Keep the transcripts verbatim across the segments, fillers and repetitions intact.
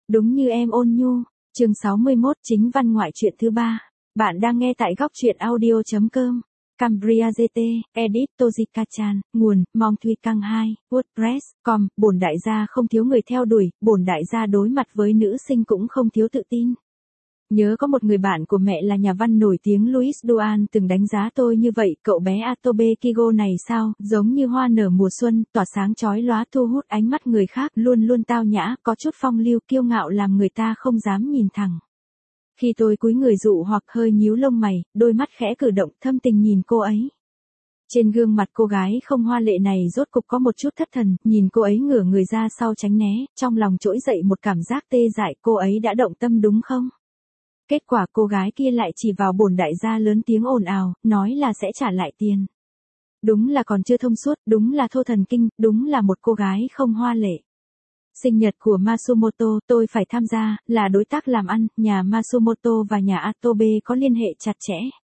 Đúng như em ôn nhu, chương sáu mươi mốt chính văn ngoại truyện thứ ba. Bạn đang nghe tại góc truyện audio.com. Cambria giê tê, edit Tojika-chan, nguồn, Mong Thuy Căng hai, WordPress, com, bổn đại gia không thiếu người theo đuổi, bổn đại gia đối mặt với nữ sinh cũng không thiếu tự tin. Nhớ có một người bạn của mẹ là nhà văn nổi tiếng Louis Duan từng đánh giá tôi như vậy, cậu bé Atobe Kigo này sao, giống như hoa nở mùa xuân, tỏa sáng chói lóa thu hút ánh mắt người khác, luôn luôn tao nhã, có chút phong lưu kiêu ngạo làm người ta không dám nhìn thẳng. Khi tôi cúi người dụ hoặc hơi nhíu lông mày, đôi mắt khẽ cử động thâm tình nhìn cô ấy. Trên gương mặt cô gái không hoa lệ này rốt cục có một chút thất thần, nhìn cô ấy ngửa người ra sau tránh né, trong lòng trỗi dậy một cảm giác tê dại, cô ấy đã động tâm đúng không? Kết quả cô gái kia lại chỉ vào bổn đại gia lớn tiếng ồn ào, nói là sẽ trả lại tiền. Đúng là còn chưa thông suốt, đúng là thô thần kinh, đúng là một cô gái không hoa lệ. Sinh nhật của Matsumoto, tôi phải tham gia, là đối tác làm ăn, nhà Matsumoto và nhà Atobe có liên hệ chặt chẽ.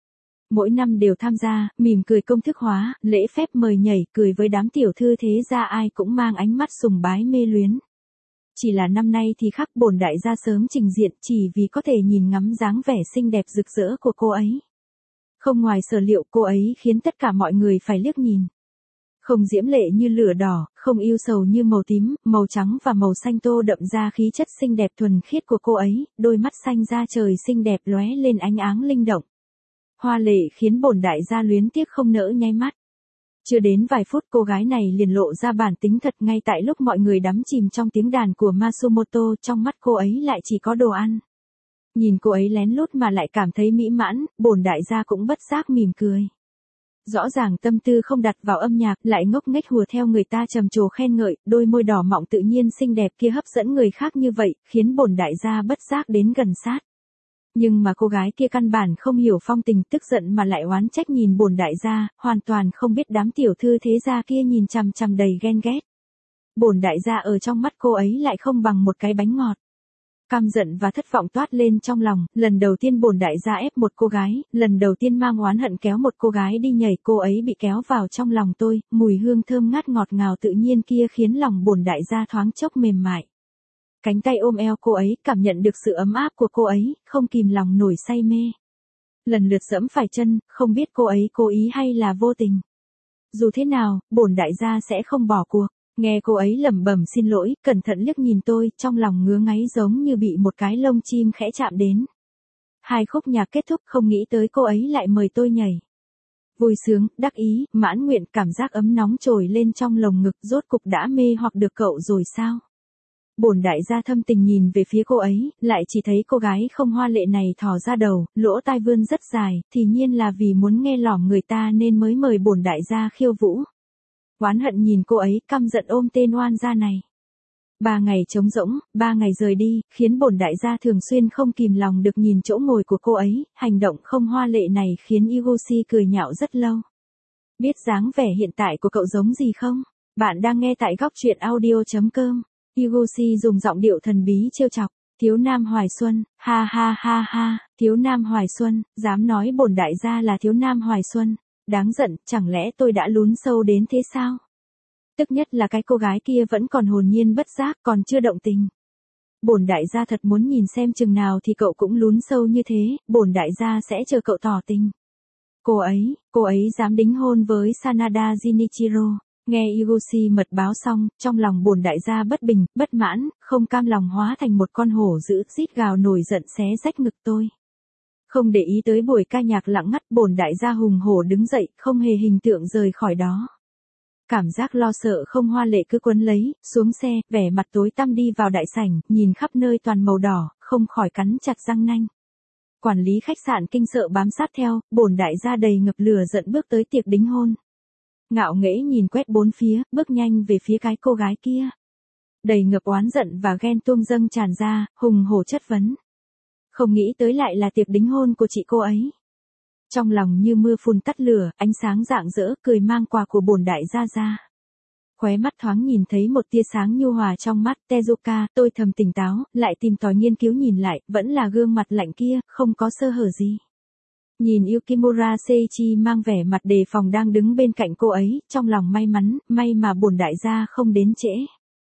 Mỗi năm đều tham gia, mỉm cười công thức hóa, lễ phép mời nhảy, cười với đám tiểu thư thế gia ai cũng mang ánh mắt sùng bái mê luyến. Chỉ là năm nay thì khác, bổn đại gia sớm trình diện chỉ vì có thể nhìn ngắm dáng vẻ xinh đẹp rực rỡ của cô ấy. Không ngoài sở liệu, cô ấy khiến tất cả mọi người phải liếc nhìn. Không diễm lệ như lửa đỏ, không yêu sầu như màu tím, màu trắng và màu xanh tô đậm ra khí chất xinh đẹp thuần khiết của cô ấy, đôi mắt xanh da trời xinh đẹp lóe lên ánh áng linh động. Hoa lệ khiến bổn đại gia luyến tiếc không nỡ nháy mắt. Chưa đến vài phút cô gái này liền lộ ra bản tính thật ngay tại lúc mọi người đắm chìm trong tiếng đàn của Matsumoto, trong mắt cô ấy lại chỉ có đồ ăn. Nhìn cô ấy lén lút mà lại cảm thấy mỹ mãn, bổn đại gia cũng bất giác mỉm cười. Rõ ràng tâm tư không đặt vào âm nhạc, lại ngốc nghếch hùa theo người ta trầm trồ khen ngợi, đôi môi đỏ mọng tự nhiên xinh đẹp kia hấp dẫn người khác như vậy, khiến bổn đại gia bất giác đến gần sát. Nhưng mà cô gái kia căn bản không hiểu phong tình, tức giận mà lại oán trách nhìn bổn đại gia, hoàn toàn không biết đám tiểu thư thế gia kia nhìn chằm chằm đầy ghen ghét. Bổn đại gia ở trong mắt cô ấy lại không bằng một cái bánh ngọt. Căm giận và thất vọng toát lên trong lòng, lần đầu tiên bổn đại gia ép một cô gái, lần đầu tiên mang oán hận kéo một cô gái đi nhảy, cô ấy bị kéo vào trong lòng tôi, mùi hương thơm ngát ngọt ngào tự nhiên kia khiến lòng bổn đại gia thoáng chốc mềm mại. Cánh tay ôm eo cô ấy, cảm nhận được sự ấm áp của cô ấy, không kìm lòng nổi say mê. Lần lượt giẫm phải chân, không biết cô ấy cố ý hay là vô tình. Dù thế nào, bổn đại gia sẽ không bỏ cuộc. Nghe cô ấy lẩm bẩm xin lỗi, cẩn thận liếc nhìn tôi, trong lòng ngứa ngáy giống như bị một cái lông chim khẽ chạm đến. Hai khúc nhạc kết thúc, không nghĩ tới cô ấy lại mời tôi nhảy. Vui sướng, đắc ý, mãn nguyện, cảm giác ấm nóng trồi lên trong lồng ngực, rốt cục đã mê hoặc được cậu rồi sao? Bổn đại gia thâm tình nhìn về phía cô ấy, lại chỉ thấy cô gái không hoa lệ này thò ra đầu, lỗ tai vươn rất dài, thì nhiên là vì muốn nghe lỏm người ta nên mới mời bổn đại gia khiêu vũ. Oán hận nhìn cô ấy, căm giận ôm tên oan gia này. Ba ngày trống rỗng, ba ngày rời đi, khiến bổn đại gia thường xuyên không kìm lòng được nhìn chỗ ngồi của cô ấy, hành động không hoa lệ này khiến Igoshi cười nhạo rất lâu. Biết dáng vẻ hiện tại của cậu giống gì không? Bạn đang nghe tại góc truyện audio.com. Igoshi dùng giọng điệu thần bí trêu chọc, thiếu nam hoài xuân, ha ha ha ha, thiếu nam hoài xuân, dám nói bổn đại gia là thiếu nam hoài xuân, đáng giận, chẳng lẽ tôi đã lún sâu đến thế sao? Tức nhất là cái cô gái kia vẫn còn hồn nhiên bất giác, còn chưa động tình. Bổn đại gia thật muốn nhìn xem chừng nào thì cậu cũng lún sâu như thế, bổn đại gia sẽ chờ cậu tỏ tình. Cô ấy, cô ấy dám đính hôn với Sanada Jinichiro. Nghe Igoshi mật báo xong, trong lòng bổn đại gia bất bình, bất mãn, không cam lòng hóa thành một con hổ dữ, rít gào nổi giận xé rách ngực tôi. Không để ý tới buổi ca nhạc lặng ngắt, bổn đại gia hùng hổ đứng dậy, không hề hình tượng rời khỏi đó. Cảm giác lo sợ không hoa lệ cứ quấn lấy, xuống xe, vẻ mặt tối tăm đi vào đại sảnh, nhìn khắp nơi toàn màu đỏ, không khỏi cắn chặt răng nanh. Quản lý khách sạn kinh sợ bám sát theo, bổn đại gia đầy ngập lửa giận bước tới tiệc đính hôn. Ngạo nghễ nhìn quét bốn phía, bước nhanh về phía cái cô gái kia. Đầy ngập oán giận và ghen tuông dâng tràn ra, hùng hổ chất vấn. Không nghĩ tới lại là tiệc đính hôn của chị cô ấy. Trong lòng như mưa phùn tắt lửa, ánh sáng rạng rỡ, cười mang quà của bổn đại gia ra. Khóe mắt thoáng nhìn thấy một tia sáng nhu hòa trong mắt Tezuka, tôi thầm tỉnh táo, lại tìm tòi nghiên cứu nhìn lại, vẫn là gương mặt lạnh kia, không có sơ hở gì. Nhìn Yukimura Seiichi mang vẻ mặt đề phòng đang đứng bên cạnh cô ấy, trong lòng may mắn, may mà bổn đại gia không đến trễ.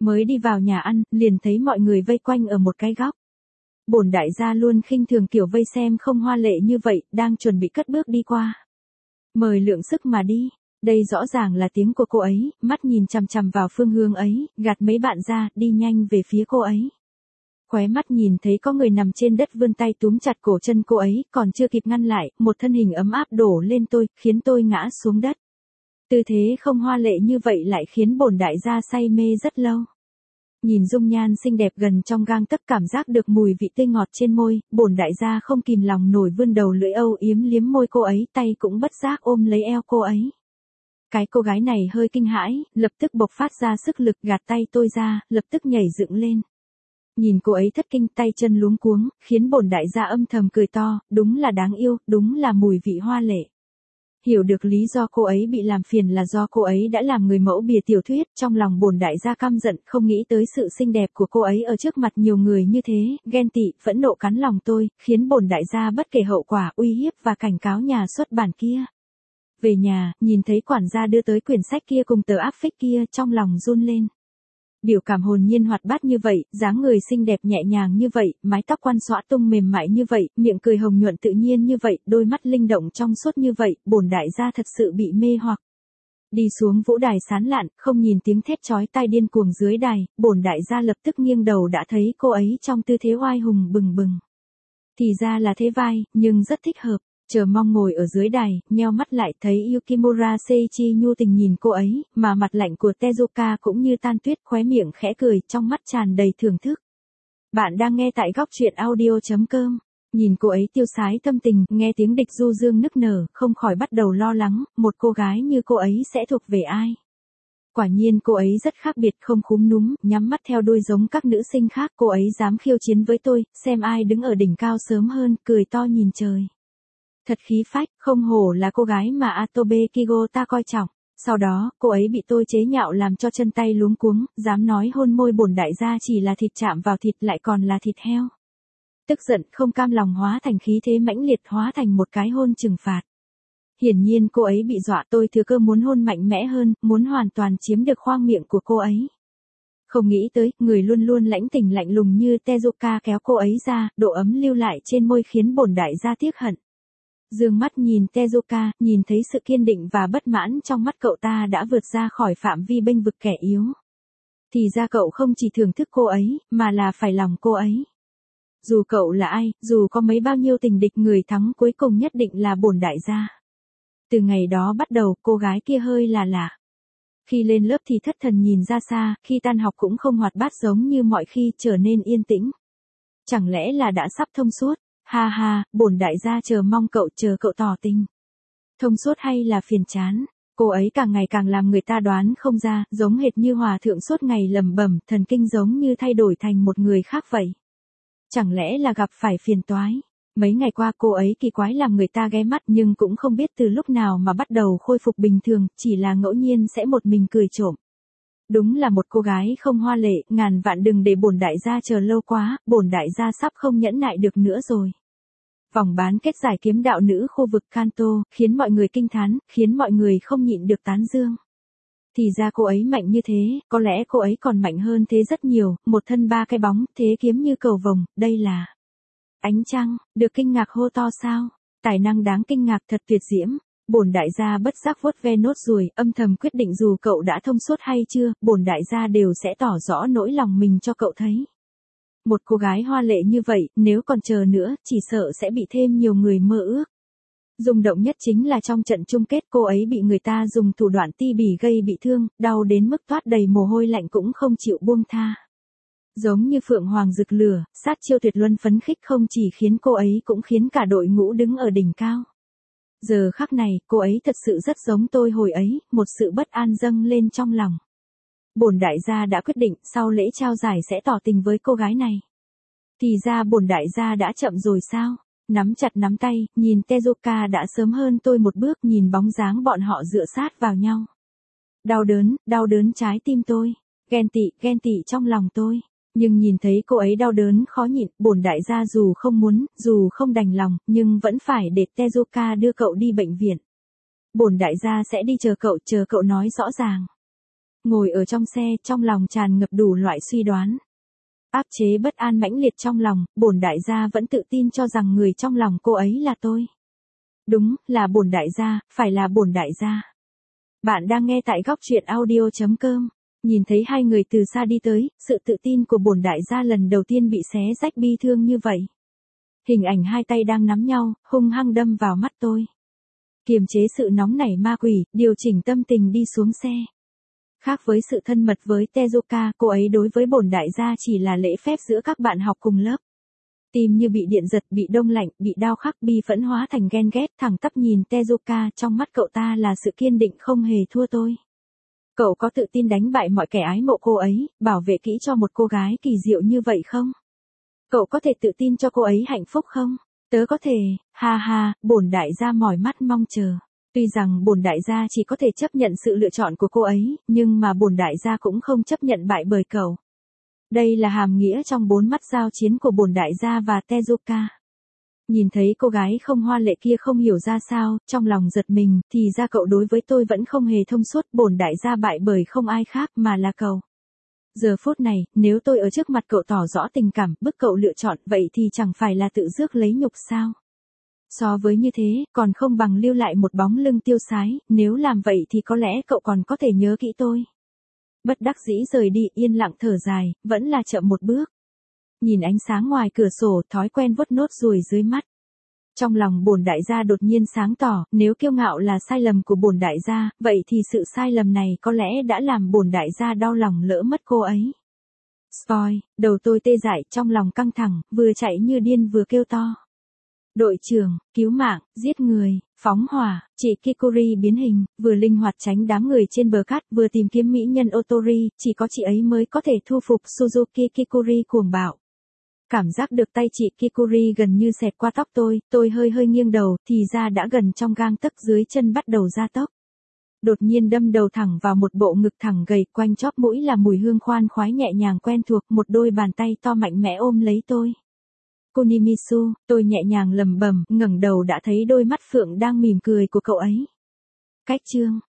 Mới đi vào nhà ăn, liền thấy mọi người vây quanh ở một cái góc. Bổn đại gia luôn khinh thường kiểu vây xem không hoa lệ như vậy, đang chuẩn bị cất bước đi qua. Mời lượng sức mà đi. Đây rõ ràng là tiếng của cô ấy, mắt nhìn chằm chằm vào phương hướng ấy, gạt mấy bạn ra, đi nhanh về phía cô ấy. Khóe mắt nhìn thấy có người nằm trên đất vươn tay túm chặt cổ chân cô ấy, còn chưa kịp ngăn lại, một thân hình ấm áp đổ lên tôi, khiến tôi ngã xuống đất. Tư thế không hoa lệ như vậy lại khiến bổn đại gia say mê rất lâu. Nhìn dung nhan xinh đẹp gần trong gang tấc, cảm giác được mùi vị tươi ngọt trên môi, bổn đại gia không kìm lòng nổi vươn đầu lưỡi âu yếm liếm môi cô ấy, tay cũng bất giác ôm lấy eo cô ấy. Cái cô gái này hơi kinh hãi, lập tức bộc phát ra sức lực gạt tay tôi ra, lập tức nhảy dựng lên. Nhìn cô ấy thất kinh, tay chân luống cuống, khiến bổn đại gia âm thầm cười to, đúng là đáng yêu, đúng là mùi vị hoa lệ. Hiểu được lý do cô ấy bị làm phiền là do cô ấy đã làm người mẫu bìa tiểu thuyết, trong lòng bổn đại gia căm giận, không nghĩ tới sự xinh đẹp của cô ấy ở trước mặt nhiều người như thế, ghen tị, phẫn nộ cắn lòng tôi, khiến bổn đại gia bất kể hậu quả, uy hiếp và cảnh cáo nhà xuất bản kia. Về nhà, nhìn thấy quản gia đưa tới quyển sách kia cùng tờ áp phích kia, trong lòng run lên. Biểu cảm hồn nhiên hoạt bát như vậy, dáng người xinh đẹp nhẹ nhàng như vậy, mái tóc quăn xõa tung mềm mại như vậy, miệng cười hồng nhuận tự nhiên như vậy, đôi mắt linh động trong suốt như vậy, bổn đại gia thật sự bị mê hoặc. Đi xuống vũ đài sán lạn, không nhìn tiếng thét chói tai điên cuồng dưới đài, bổn đại gia lập tức nghiêng đầu đã thấy cô ấy trong tư thế oai hùng bừng bừng. Thì ra là thế vai, nhưng rất thích hợp. Chờ mong ngồi ở dưới đài, nheo mắt lại thấy Yukimura Seiichi nhu tình nhìn cô ấy, mà mặt lạnh của Tezuka cũng như tan tuyết, khóe miệng khẽ cười, trong mắt tràn đầy thưởng thức. Bạn đang nghe tại góc truyện audio chấm com. Nhìn cô ấy tiêu sái tâm tình, nghe tiếng địch du dương nức nở, không khỏi bắt đầu lo lắng, một cô gái như cô ấy sẽ thuộc về ai. Quả nhiên cô ấy rất khác biệt, không khúm núm, nhắm mắt theo đuôi giống các nữ sinh khác, cô ấy dám khiêu chiến với tôi, xem ai đứng ở đỉnh cao sớm hơn, cười to nhìn trời. Thật khí phách, không hổ là cô gái mà Atobe Kigota coi trọng. Sau đó, cô ấy bị tôi chế nhạo làm cho chân tay luống cuống, dám nói hôn môi bổn đại gia chỉ là thịt chạm vào thịt lại còn là thịt heo. Tức giận, không cam lòng hóa thành khí thế mãnh liệt, hóa thành một cái hôn trừng phạt. Hiển nhiên cô ấy bị dọa, tôi thừa cơ muốn hôn mạnh mẽ hơn, muốn hoàn toàn chiếm được khoang miệng của cô ấy. Không nghĩ tới, người luôn luôn lãnh tình lạnh lùng như Tezuka kéo cô ấy ra, độ ấm lưu lại trên môi khiến bổn đại gia tiếc hận. Dương mắt nhìn Tezuka, nhìn thấy sự kiên định và bất mãn trong mắt cậu ta đã vượt ra khỏi phạm vi bênh vực kẻ yếu. Thì ra cậu không chỉ thưởng thức cô ấy, mà là phải lòng cô ấy. Dù cậu là ai, dù có mấy bao nhiêu tình địch, người thắng cuối cùng nhất định là bổn đại gia. Từ ngày đó bắt đầu, cô gái kia hơi là lạ. Khi lên lớp thì thất thần nhìn ra xa, khi tan học cũng không hoạt bát giống như mọi khi, trở nên yên tĩnh. Chẳng lẽ là đã sắp thông suốt? Ha ha, bổn đại gia chờ mong cậu, chờ cậu tỏ tình. Thông suốt hay là phiền chán? Cô ấy càng ngày càng làm người ta đoán không ra, giống hệt như hòa thượng suốt ngày lẩm bẩm, thần kinh giống như thay đổi thành một người khác vậy. Chẳng lẽ là gặp phải phiền toái? Mấy ngày qua cô ấy kỳ quái làm người ta ghé mắt, nhưng cũng không biết từ lúc nào mà bắt đầu khôi phục bình thường, chỉ là ngẫu nhiên sẽ một mình cười trộm. Đúng là một cô gái không hoa lệ, ngàn vạn đừng để bổn đại gia chờ lâu quá, bổn đại gia sắp không nhẫn nại được nữa rồi. Vòng bán kết giải kiếm đạo nữ khu vực Kanto, khiến mọi người kinh thán, khiến mọi người không nhịn được tán dương. Thì ra cô ấy mạnh như thế, có lẽ cô ấy còn mạnh hơn thế rất nhiều, một thân ba cái bóng, thế kiếm như cầu vồng, đây là ánh trăng, được kinh ngạc hô to sao, tài năng đáng kinh ngạc thật tuyệt diễm. Bổn đại gia bất giác vuốt ve nốt ruồi, âm thầm quyết định dù cậu đã thông suốt hay chưa, bổn đại gia đều sẽ tỏ rõ nỗi lòng mình cho cậu thấy. Một cô gái hoa lệ như vậy, nếu còn chờ nữa, chỉ sợ sẽ bị thêm nhiều người mơ ước. Rung động nhất chính là trong trận chung kết cô ấy bị người ta dùng thủ đoạn ti bỉ gây bị thương, đau đến mức toát đầy mồ hôi lạnh cũng không chịu buông tha. Giống như phượng hoàng rực lửa, sát chiêu tuyệt luân phấn khích không chỉ khiến cô ấy cũng khiến cả đội ngũ đứng ở đỉnh cao. Giờ khắc này, cô ấy thật sự rất giống tôi hồi ấy, một sự bất an dâng lên trong lòng. Bổn đại gia đã quyết định sau lễ trao giải sẽ tỏ tình với cô gái này. Thì ra bổn đại gia đã chậm rồi sao? Nắm chặt nắm tay, nhìn Tezuka đã sớm hơn tôi một bước, nhìn bóng dáng bọn họ dựa sát vào nhau. Đau đớn, đau đớn trái tim tôi. Ghen tị, ghen tị trong lòng tôi. Nhưng nhìn thấy cô ấy đau đớn khó nhịn, bổn đại gia dù không muốn, dù không đành lòng, nhưng vẫn phải để Tezuka đưa cậu đi bệnh viện. Bổn đại gia sẽ đi chờ cậu, chờ cậu nói rõ ràng. Ngồi ở trong xe, trong lòng tràn ngập đủ loại suy đoán. Áp chế bất an mãnh liệt trong lòng, bổn đại gia vẫn tự tin cho rằng người trong lòng cô ấy là tôi. Đúng, là bổn đại gia, phải là bổn đại gia. Bạn đang nghe tại góc truyện audio chấm com. Nhìn thấy hai người từ xa đi tới, sự tự tin của bổn đại gia lần đầu tiên bị xé rách bi thương như vậy. Hình ảnh hai tay đang nắm nhau, hung hăng đâm vào mắt tôi. Kiềm chế sự nóng nảy ma quỷ, điều chỉnh tâm tình đi xuống xe. Khác với sự thân mật với Tezuka, cô ấy đối với bổn đại gia chỉ là lễ phép giữa các bạn học cùng lớp. Tim như bị điện giật, bị đông lạnh, bị đau khắc, bi phẫn hóa thành ghen ghét, thẳng tắp nhìn Tezuka, trong mắt cậu ta là sự kiên định không hề thua tôi. Cậu có tự tin đánh bại mọi kẻ ái mộ cô ấy, bảo vệ kỹ cho một cô gái kỳ diệu như vậy không? Cậu có thể tự tin cho cô ấy hạnh phúc không? Tớ có thể, ha ha, bổn đại gia mỏi mắt mong chờ. Tuy rằng bổn đại gia chỉ có thể chấp nhận sự lựa chọn của cô ấy, nhưng mà bổn đại gia cũng không chấp nhận bại bởi cậu. Đây là hàm nghĩa trong bốn mắt giao chiến của bổn đại gia và Tezuka. Nhìn thấy cô gái không hoa lệ kia không hiểu ra sao, trong lòng giật mình, thì ra cậu đối với tôi vẫn không hề thông suốt, bổn đại gia bại bởi không ai khác mà là cậu. Giờ phút này, nếu tôi ở trước mặt cậu tỏ rõ tình cảm, bức cậu lựa chọn, vậy thì chẳng phải là tự rước lấy nhục sao? So với như thế, còn không bằng lưu lại một bóng lưng tiêu sái, nếu làm vậy thì có lẽ cậu còn có thể nhớ kỹ tôi. Bất đắc dĩ rời đi, yên lặng thở dài, vẫn là chậm một bước. Nhìn ánh sáng ngoài cửa sổ, thói quen vuốt nốt ruồi dưới mắt. Trong lòng bổn đại gia đột nhiên sáng tỏ, nếu kiêu ngạo là sai lầm của bổn đại gia, vậy thì sự sai lầm này có lẽ đã làm bổn đại gia đau lòng lỡ mất cô ấy. Spoil, đầu tôi tê dại, trong lòng căng thẳng, vừa chạy như điên vừa kêu to. Đội trưởng, cứu mạng, giết người, phóng hỏa, chị Kikuri biến hình, vừa linh hoạt tránh đám người trên bờ cát, vừa tìm kiếm mỹ nhân Otori, chỉ có chị ấy mới có thể thu phục Suzuki Kikuri cuồng bạo. Cảm giác được tay chị Kikuri gần như xẹt qua tóc tôi, tôi hơi hơi nghiêng đầu, thì ra đã gần trong gang tấc, dưới chân bắt đầu gia tốc. Đột nhiên đâm đầu thẳng vào một bộ ngực thẳng gầy, quanh chóp mũi là mùi hương khoan khoái nhẹ nhàng quen thuộc, một đôi bàn tay to mạnh mẽ ôm lấy tôi. Kunimisu, tôi nhẹ nhàng lầm bầm, ngẩng đầu đã thấy đôi mắt phượng đang mỉm cười của cậu ấy. Cách chương